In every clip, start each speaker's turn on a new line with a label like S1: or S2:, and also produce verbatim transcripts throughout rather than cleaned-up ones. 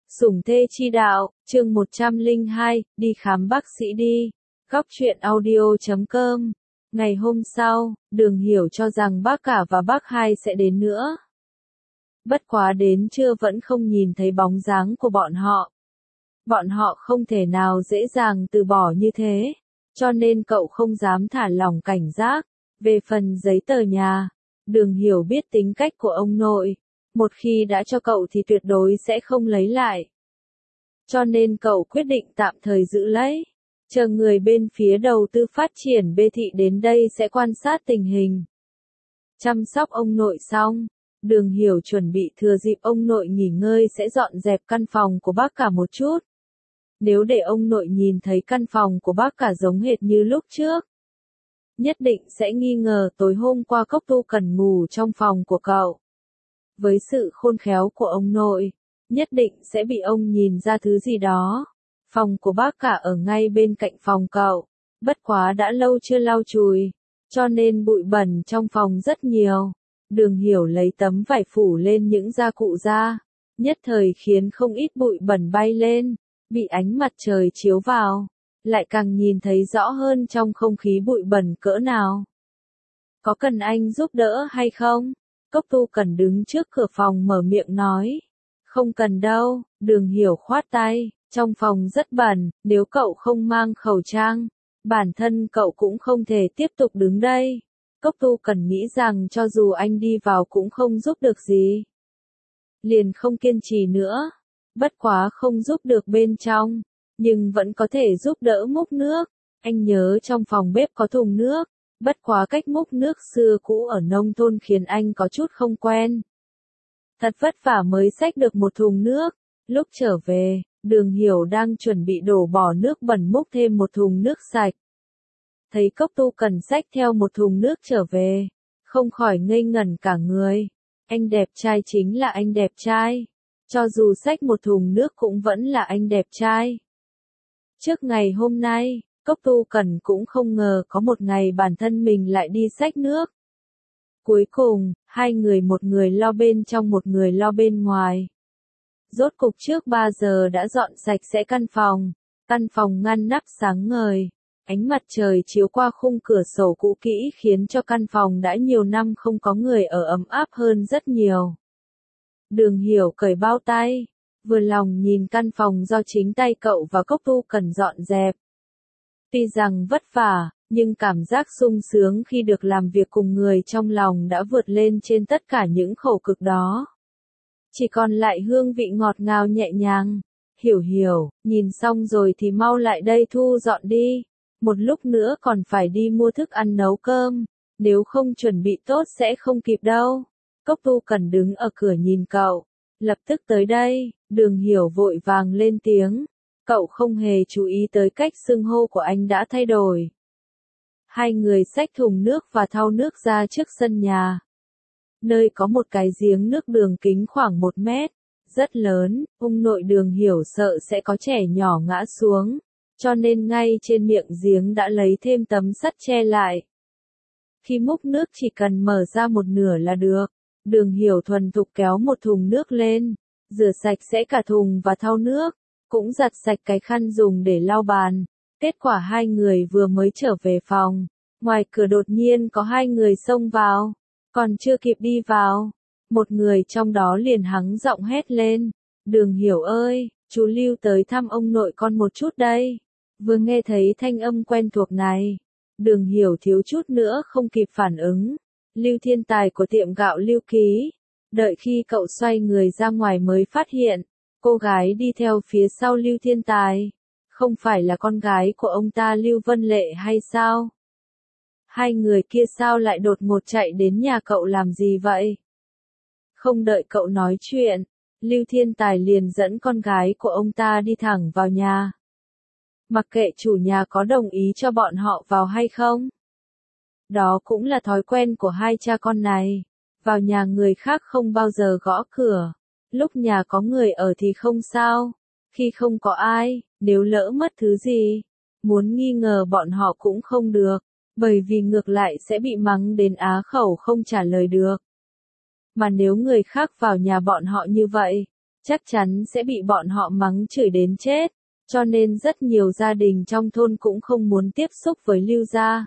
S1: Sủng thê chi đạo, chương một trăm lẻ hai, đi khám bác sĩ đi. Góc truyện audio chấm com. Ngày hôm sau, Đường Hiểu cho rằng bác cả và bác hai sẽ đến nữa. Bất quá đến trưa vẫn không nhìn thấy bóng dáng của bọn họ. Bọn họ không thể nào dễ dàng từ bỏ như thế, cho nên cậu không dám thả lỏng cảnh giác. Về phần giấy tờ nhà, Đường Hiểu biết tính cách của ông nội. Một khi đã cho cậu thì tuyệt đối sẽ không lấy lại. Cho nên cậu quyết định tạm thời giữ lấy. Chờ người bên phía đầu tư phát triển bê thị đến đây sẽ quan sát tình hình. Chăm sóc ông nội xong, Đường Hiểu chuẩn bị thừa dịp ông nội nghỉ ngơi sẽ dọn dẹp căn phòng của bác cả một chút. Nếu để ông nội nhìn thấy căn phòng của bác cả giống hệt như lúc trước, nhất định sẽ nghi ngờ tối hôm qua Cốc Tu Cần ngủ trong phòng của cậu. Với sự khôn khéo của ông nội, nhất định sẽ bị ông nhìn ra thứ gì đó. Phòng của bác cả ở ngay bên cạnh phòng cậu, bất quá đã lâu chưa lau chùi, cho nên bụi bẩn trong phòng rất nhiều. Đường Hiểu lấy tấm vải phủ lên những gia cụ ra, nhất thời khiến không ít bụi bẩn bay lên, bị ánh mặt trời chiếu vào, lại càng nhìn thấy rõ hơn trong không khí bụi bẩn cỡ nào. Có cần anh giúp đỡ hay không? Cốc Tu Cần đứng trước cửa phòng mở miệng nói. Không cần đâu, Đường Hiểu khoát tay, trong phòng rất bẩn, nếu cậu không mang khẩu trang, bản thân cậu cũng không thể tiếp tục đứng đây. Cốc Tu Cần nghĩ rằng cho dù anh đi vào cũng không giúp được gì. Liền không kiên trì nữa, bất quá không giúp được bên trong, nhưng vẫn có thể giúp đỡ múc nước. Anh nhớ trong phòng bếp có thùng nước. Bất quá cách múc nước xưa cũ ở nông thôn khiến anh có chút không quen. Thật vất vả mới xách được một thùng nước. Lúc trở về, Đường Hiểu đang chuẩn bị đổ bỏ nước bẩn múc thêm một thùng nước sạch. Thấy Cốc Tu Cần xách theo một thùng nước trở về, không khỏi ngây ngẩn cả người. Anh đẹp trai chính là anh đẹp trai. Cho dù xách một thùng nước cũng vẫn là anh đẹp trai. Trước ngày hôm nay, Cốc Tu Cần cũng không ngờ có một ngày bản thân mình lại đi xách nước. Cuối cùng, hai người một người lo bên trong một người lo bên ngoài. Rốt cục trước ba giờ đã dọn sạch sẽ căn phòng. Căn phòng ngăn nắp sáng ngời. Ánh mặt trời chiếu qua khung cửa sổ cũ kỹ khiến cho căn phòng đã nhiều năm không có người ở ấm áp hơn rất nhiều. Đường Hiểu cởi bao tay, vừa lòng nhìn căn phòng do chính tay cậu và Cốc Tu Cần dọn dẹp. Tuy rằng vất vả, nhưng cảm giác sung sướng khi được làm việc cùng người trong lòng đã vượt lên trên tất cả những khổ cực đó. Chỉ còn lại hương vị ngọt ngào nhẹ nhàng. Hiểu Hiểu, nhìn xong rồi thì mau lại đây thu dọn đi. Một lúc nữa còn phải đi mua thức ăn nấu cơm. Nếu không chuẩn bị tốt sẽ không kịp đâu. Cốc Tu Cần đứng ở cửa nhìn cậu. Lập tức tới đây, Đường Hiểu vội vàng lên tiếng. Cậu không hề chú ý tới cách xưng hô của anh đã thay đổi. Hai người xách thùng nước và thau nước ra trước sân nhà. Nơi có một cái giếng nước đường kính khoảng một mét, rất lớn, ông nội Đường Hiểu sợ sẽ có trẻ nhỏ ngã xuống, cho nên ngay trên miệng giếng đã lấy thêm tấm sắt che lại. Khi múc nước chỉ cần mở ra một nửa là được. Đường Hiểu thuần thục kéo một thùng nước lên, rửa sạch sẽ cả thùng và thau nước. Cũng giặt sạch cái khăn dùng để lau bàn. Kết quả hai người vừa mới trở về phòng, ngoài cửa đột nhiên có hai người xông vào. Còn chưa kịp đi vào, một người trong đó liền hắng giọng hét lên. Đường Hiểu ơi, chú Lưu tới thăm ông nội con một chút đây. Vừa nghe thấy thanh âm quen thuộc này, Đường Hiểu thiếu chút nữa không kịp phản ứng. Lưu Thiên Tài của tiệm gạo Lưu Ký. Đợi khi cậu xoay người ra ngoài mới phát hiện. Cô gái đi theo phía sau Lưu Thiên Tài, không phải là con gái của ông ta Lưu Vân Lệ hay sao? Hai người kia sao lại đột ngột chạy đến nhà cậu làm gì vậy? Không đợi cậu nói chuyện, Lưu Thiên Tài liền dẫn con gái của ông ta đi thẳng vào nhà. Mặc kệ chủ nhà có đồng ý cho bọn họ vào hay không. Đó cũng là thói quen của hai cha con này, vào nhà người khác không bao giờ gõ cửa. Lúc nhà có người ở thì không sao, khi không có ai, nếu lỡ mất thứ gì, muốn nghi ngờ bọn họ cũng không được, bởi vì ngược lại sẽ bị mắng đến á khẩu không trả lời được. Mà nếu người khác vào nhà bọn họ như vậy, chắc chắn sẽ bị bọn họ mắng chửi đến chết, cho nên rất nhiều gia đình trong thôn cũng không muốn tiếp xúc với Lưu gia.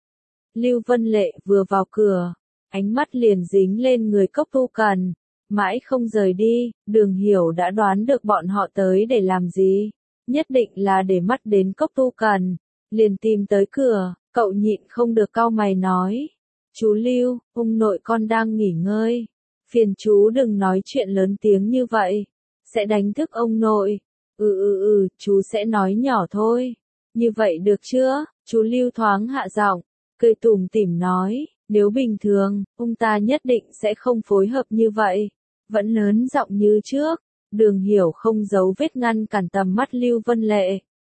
S1: Lưu Vân Lệ vừa vào cửa, ánh mắt liền dính lên người Cốc Tu Cần, mãi không rời đi. Đường Hiểu đã đoán được bọn họ tới để làm gì, nhất định là để mắt đến Cốc Tu Cần, liền tìm tới cửa. Cậu nhịn không được cau mày nói, chú Lưu, ông nội con đang nghỉ ngơi, phiền chú đừng nói chuyện lớn tiếng như vậy, sẽ đánh thức ông nội. Ừ ừ ừ, chú sẽ nói nhỏ thôi, như vậy được chưa? Chú Lưu thoáng hạ giọng, cười tủm tỉm nói, nếu bình thường, ông ta nhất định sẽ không phối hợp như vậy, vẫn lớn giọng như trước. Đường Hiểu không giấu vết ngăn cản tầm mắt Lưu Vân Lệ.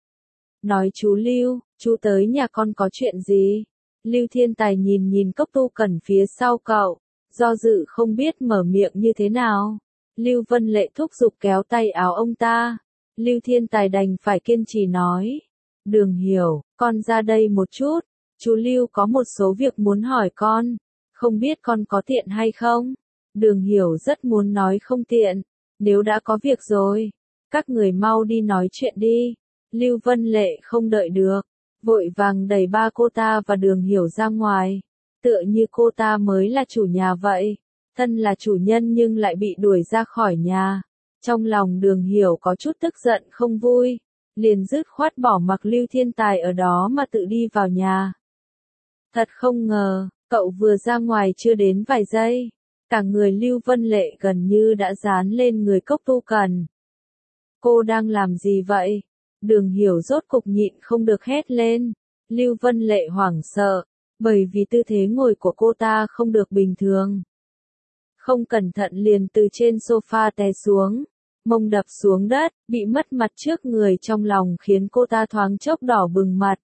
S1: Nói chú Lưu, chú tới nhà con có chuyện gì? Lưu Thiên Tài nhìn nhìn Cốc Tu Cần phía sau cậu, do dự không biết mở miệng như thế nào. Lưu Vân Lệ thúc giục kéo tay áo ông ta. Lưu Thiên Tài đành phải kiên trì nói, Đường Hiểu, con ra đây một chút, chú Lưu có một số việc muốn hỏi con, không biết con có tiện hay không? Đường Hiểu rất muốn nói không tiện, nếu đã có việc rồi, các người mau đi nói chuyện đi. Lưu Vân Lệ không đợi được, vội vàng đẩy ba cô ta và Đường Hiểu ra ngoài, tựa như cô ta mới là chủ nhà vậy, thân là chủ nhân nhưng lại bị đuổi ra khỏi nhà. Trong lòng Đường Hiểu có chút tức giận không vui, liền dứt khoát bỏ mặc Lưu Thiên Tài ở đó mà tự đi vào nhà. Thật không ngờ, cậu vừa ra ngoài chưa đến vài giây, cả người Lưu Vân Lệ gần như đã dán lên người Cốc Tu Cần. Cô đang làm gì vậy? Đường Hiểu rốt cục nhịn không được hét lên. Lưu Vân Lệ hoảng sợ, bởi vì tư thế ngồi của cô ta không được bình thường. Không cẩn thận liền từ trên sofa té xuống, mông đập xuống đất, bị mất mặt trước người trong lòng khiến cô ta thoáng chốc đỏ bừng mặt.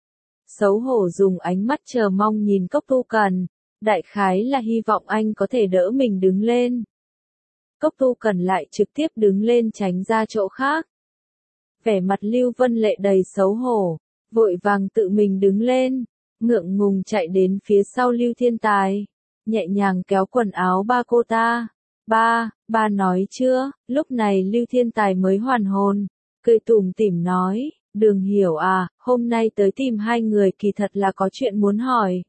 S1: Xấu hổ dùng ánh mắt chờ mong nhìn Cốc Tu Cần, đại khái là hy vọng anh có thể đỡ mình đứng lên. Cốc Tu Cần lại trực tiếp đứng lên tránh ra chỗ khác. Vẻ mặt Lưu Vân Lệ đầy xấu hổ, vội vàng tự mình đứng lên, ngượng ngùng chạy đến phía sau Lưu Thiên Tài, nhẹ nhàng kéo quần áo ba cô ta. Ba, ba nói chưa? Lúc này Lưu Thiên Tài mới hoàn hồn, cười tủm tỉm nói, Đường Hiểu à, hôm nay tới tìm hai người kỳ thật là có chuyện muốn hỏi.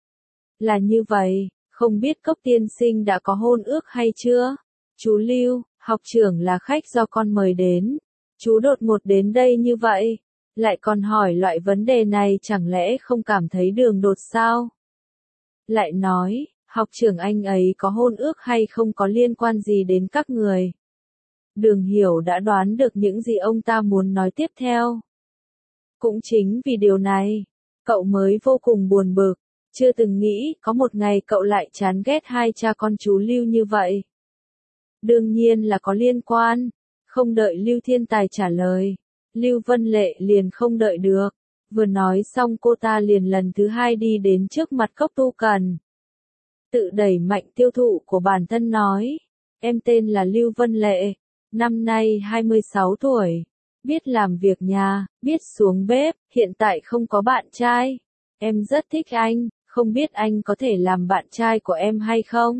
S1: Là như vậy, không biết Cốc tiên sinh đã có hôn ước hay chưa? Chú Lưu, học trưởng là khách do con mời đến. Chú đột ngột đến đây như vậy, lại còn hỏi loại vấn đề này, chẳng lẽ không cảm thấy đường đột sao? Lại nói, học trưởng anh ấy có hôn ước hay không có liên quan gì đến các người? Đường Hiểu đã đoán được những gì ông ta muốn nói tiếp theo. Cũng chính vì điều này, cậu mới vô cùng buồn bực, chưa từng nghĩ có một ngày cậu lại chán ghét hai cha con chú Lưu như vậy. Đương nhiên là có liên quan. Không đợi Lưu Thiên Tài trả lời, Lưu Vân Lệ liền không đợi được, vừa nói xong cô ta liền lần thứ hai đi đến trước mặt Cốc Tu Cần. Tự đẩy mạnh tiêu thụ của bản thân nói, em tên là Lưu Vân Lệ, năm nay hai mươi sáu tuổi, biết làm việc nhà, biết xuống bếp, hiện tại không có bạn trai. Em rất thích anh, không biết anh có thể làm bạn trai của em hay không?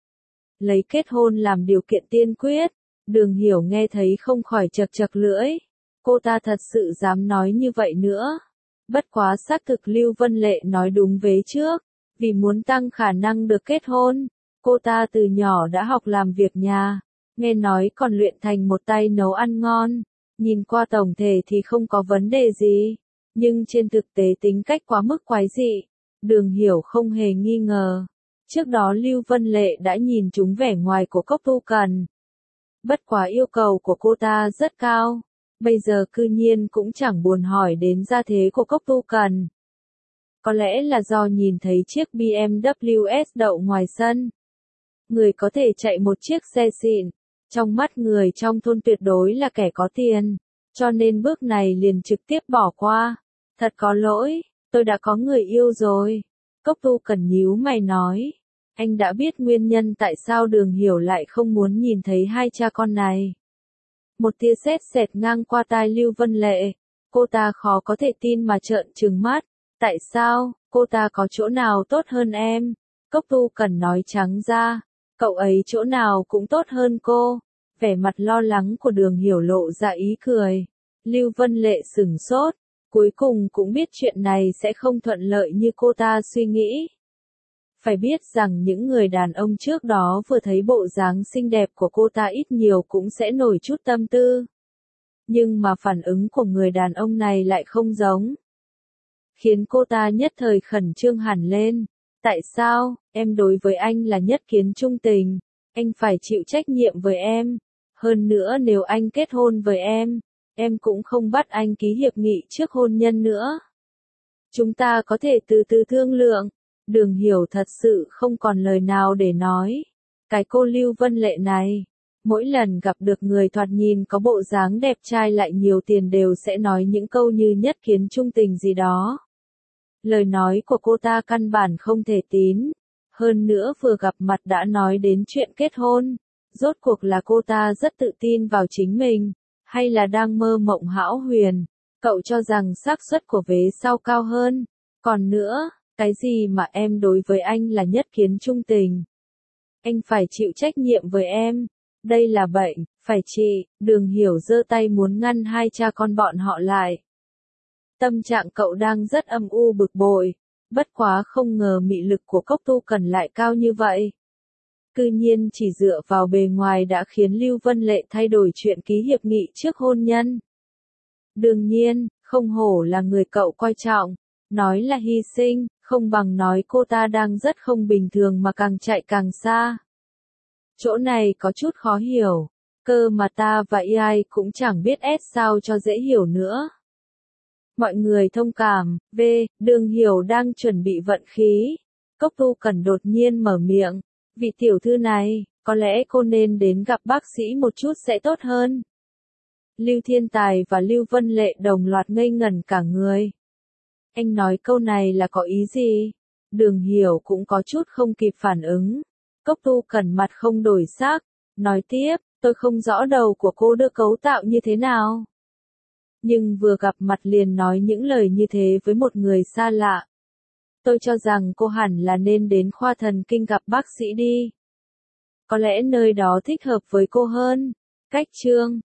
S1: Lấy kết hôn làm điều kiện tiên quyết. Đường Hiểu nghe thấy không khỏi chật chật lưỡi, cô ta thật sự dám nói như vậy nữa. Bất quá xác thực Lưu Vân Lệ nói đúng vế trước, vì muốn tăng khả năng được kết hôn, cô ta từ nhỏ đã học làm việc nhà, nghe nói còn luyện thành một tay nấu ăn ngon, nhìn qua tổng thể thì không có vấn đề gì, nhưng trên thực tế tính cách quá mức quái dị, Đường Hiểu không hề nghi ngờ. Trước đó Lưu Vân Lệ đã nhìn trúng vẻ ngoài của Cốc Tu Cần. Bất quá yêu cầu của cô ta rất cao, bây giờ cư nhiên cũng chẳng buồn hỏi đến gia thế của Cốc Tu Cần. Có lẽ là do nhìn thấy chiếc bê em vê ét đậu ngoài sân. Người có thể chạy một chiếc xe xịn, trong mắt người trong thôn tuyệt đối là kẻ có tiền, cho nên bước này liền trực tiếp bỏ qua. Thật có lỗi, tôi đã có người yêu rồi. Cốc Tu Cần nhíu mày nói. Anh đã biết nguyên nhân tại sao Đường Hiểu lại không muốn nhìn thấy hai cha con này. Một tia sét xẹt ngang qua tai Lưu Vân Lệ, cô ta khó có thể tin mà trợn trừng mắt. Tại sao, cô ta có chỗ nào tốt hơn em? Cốc Tu Cần nói trắng ra, cậu ấy chỗ nào cũng tốt hơn cô. Vẻ mặt lo lắng của Đường Hiểu lộ ra ý cười. Lưu Vân Lệ sửng sốt, cuối cùng cũng biết chuyện này sẽ không thuận lợi như cô ta suy nghĩ. Phải biết rằng những người đàn ông trước đó vừa thấy bộ dáng xinh đẹp của cô ta ít nhiều cũng sẽ nổi chút tâm tư. Nhưng mà phản ứng của người đàn ông này lại không giống. Khiến cô ta nhất thời khẩn trương hẳn lên. Tại sao, em đối với anh là nhất kiến trung tình, anh phải chịu trách nhiệm với em. Hơn nữa nếu anh kết hôn với em, em cũng không bắt anh ký hiệp nghị trước hôn nhân nữa. Chúng ta có thể từ từ thương lượng. Đường Hiểu thật sự không còn lời nào để nói. Cái cô Lưu Vân Lệ này, mỗi lần gặp được người thoạt nhìn có bộ dáng đẹp trai lại nhiều tiền đều sẽ nói những câu như nhất kiến trung tình gì đó. Lời nói của cô ta căn bản không thể tín. Hơn nữa vừa gặp mặt đã nói đến chuyện kết hôn. Rốt cuộc là cô ta rất tự tin vào chính mình, hay là đang mơ mộng hão huyền. Cậu cho rằng xác suất của vế sau cao hơn. Còn nữa, cái gì mà em đối với anh là nhất kiến trung tình? Anh phải chịu trách nhiệm với em. Đây là bệnh, phải trị. Đường Hiểu giơ tay muốn ngăn hai cha con bọn họ lại. Tâm trạng cậu đang rất âm u bực bội. Bất quá không ngờ mị lực của Cốc Tu Cần lại cao như vậy. Cư nhiên chỉ dựa vào bề ngoài đã khiến Lưu Vân Lệ thay đổi chuyện ký hiệp nghị trước hôn nhân. Đương nhiên, không hổ là người cậu coi trọng. Nói là hy sinh, không bằng nói cô ta đang rất không bình thường mà càng chạy càng xa. Chỗ này có chút khó hiểu. Cơ mà ta và a i cũng chẳng biết ép sao cho dễ hiểu nữa. Mọi người thông cảm. V. Đường Hiểu đang chuẩn bị vận khí. Cốc Tu Cần đột nhiên mở miệng. Vị tiểu thư này, có lẽ cô nên đến gặp bác sĩ một chút sẽ tốt hơn. Lưu Thiên Tài và Lưu Vân Lệ đồng loạt ngây ngẩn cả người. Anh nói câu này là có ý gì? Đường Hiểu cũng có chút không kịp phản ứng. Cốc Tu Cần mặt không đổi sắc, nói tiếp, tôi không rõ đầu của cô được cấu tạo như thế nào. Nhưng vừa gặp mặt liền nói những lời như thế với một người xa lạ. Tôi cho rằng cô hẳn là nên đến khoa thần kinh gặp bác sĩ đi. Có lẽ nơi đó thích hợp với cô hơn. Cách chương